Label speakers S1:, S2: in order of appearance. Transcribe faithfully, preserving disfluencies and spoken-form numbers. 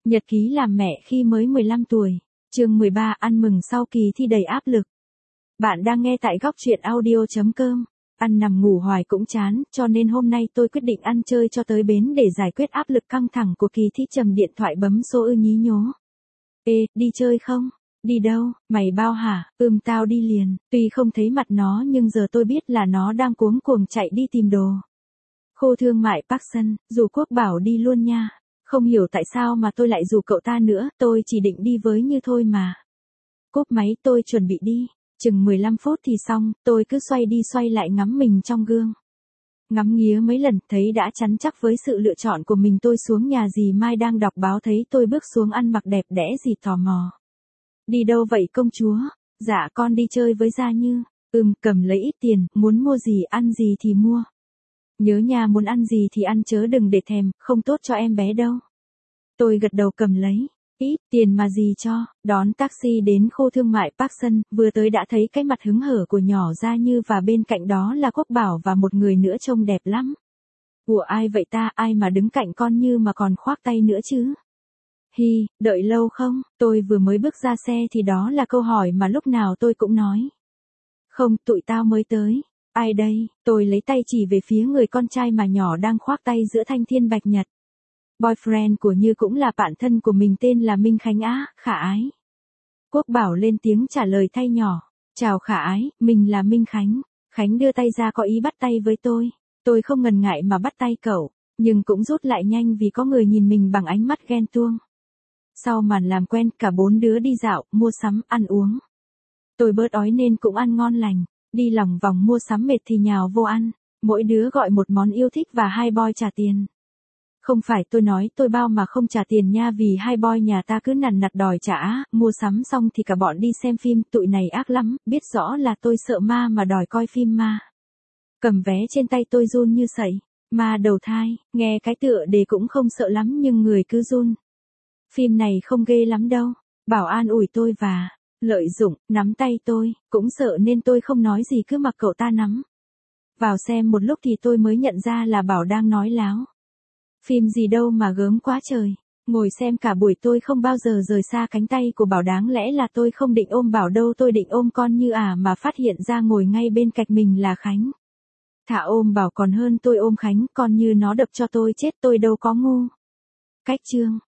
S1: Nhật ký làm mẹ khi mới mười lăm tuổi. Chương mười ba, ăn mừng sau kỳ thi đầy áp lực. Bạn đang nghe tại góc truyện audio chấm com. Ăn nằm ngủ hoài cũng chán, cho nên hôm nay tôi quyết định ăn chơi cho tới bến để giải quyết áp lực căng thẳng của kỳ thi. Trầm điện thoại bấm số ư nhí nhố. Ê, đi chơi không? Đi đâu, mày bao hả? Ừm tao đi liền. Tuy không thấy mặt nó nhưng giờ tôi biết là nó đang cuống cuồng chạy đi tìm đồ. Khu thương mại Parkson, dù Quốc bảo đi luôn nha. Không hiểu tại sao mà tôi lại rủ cậu ta nữa, tôi chỉ định đi với Như thôi mà. Cúp máy tôi chuẩn bị đi, chừng mười lăm phút thì xong, tôi cứ xoay đi xoay lại ngắm mình trong gương. Ngắm nghía mấy lần, thấy đã chắn chắc với sự lựa chọn của mình. Tôi xuống nhà dì Mai đang đọc báo thấy tôi bước xuống ăn mặc đẹp đẽ, dì tò mò. Đi đâu vậy công chúa? Dạ con đi chơi với Gia Như. Ừm, cầm lấy ít tiền, muốn mua gì ăn gì thì mua. Nhớ nhà muốn ăn gì thì ăn chớ đừng để thèm, không tốt cho em bé đâu. Tôi gật đầu cầm lấy. Ít tiền mà gì cho, đón taxi đến khu thương mại Parkson, vừa tới đã thấy cái mặt hứng hở của nhỏ Gia Như và bên cạnh đó là Quốc Bảo và một người nữa trông đẹp lắm. Ủa ai vậy ta, ai mà đứng cạnh con Như mà còn khoác tay nữa chứ? Hi, đợi lâu không? Tôi vừa mới bước ra xe thì đó là câu hỏi mà lúc nào tôi cũng nói. Không, tụi tao mới tới. Ai đây? Tôi lấy tay chỉ về phía người con trai mà nhỏ đang khoác tay giữa thanh thiên bạch nhật. Boyfriend của Như cũng là bạn thân của mình, tên là Minh Khánh á, khả ái. Quốc Bảo lên tiếng trả lời thay nhỏ. Chào khả ái, mình là Minh Khánh. Khánh đưa tay ra có ý bắt tay với tôi. Tôi không ngần ngại mà bắt tay cậu, nhưng cũng rút lại nhanh vì có người nhìn mình bằng ánh mắt ghen tuông. Sau màn làm quen, cả bốn đứa đi dạo, mua sắm, ăn uống. Tôi bớt ói nên cũng ăn ngon lành. Đi lòng vòng mua sắm mệt thì nhào vô ăn. Mỗi đứa gọi một món yêu thích và hai boy trả tiền. Không phải tôi nói tôi bao mà không trả tiền nha, vì hai boy nhà ta cứ nằn nặt đòi trả. Mua sắm xong thì cả bọn đi xem phim, tụi này ác lắm, biết rõ là tôi sợ ma mà đòi coi phim ma. Cầm vé trên tay tôi run như sẩy. Ma đầu thai, nghe cái tựa đề cũng không sợ lắm nhưng người cứ run. Phim này không ghê lắm đâu. Bảo an ủi tôi và lợi dụng, nắm tay tôi, cũng sợ nên tôi không nói gì cứ mặc cậu ta nắm. Vào xem một lúc thì tôi mới nhận ra là Bảo đang nói láo. Phim gì đâu mà gớm quá trời. Ngồi xem cả buổi tôi không bao giờ rời xa cánh tay của Bảo, đáng lẽ là tôi không định ôm Bảo đâu, tôi định ôm con Như à mà phát hiện ra ngồi ngay bên cạnh mình là Khánh. Thà ôm Bảo còn hơn tôi ôm Khánh, con Như nó đập cho tôi chết, tôi đâu có ngu. Cách chương.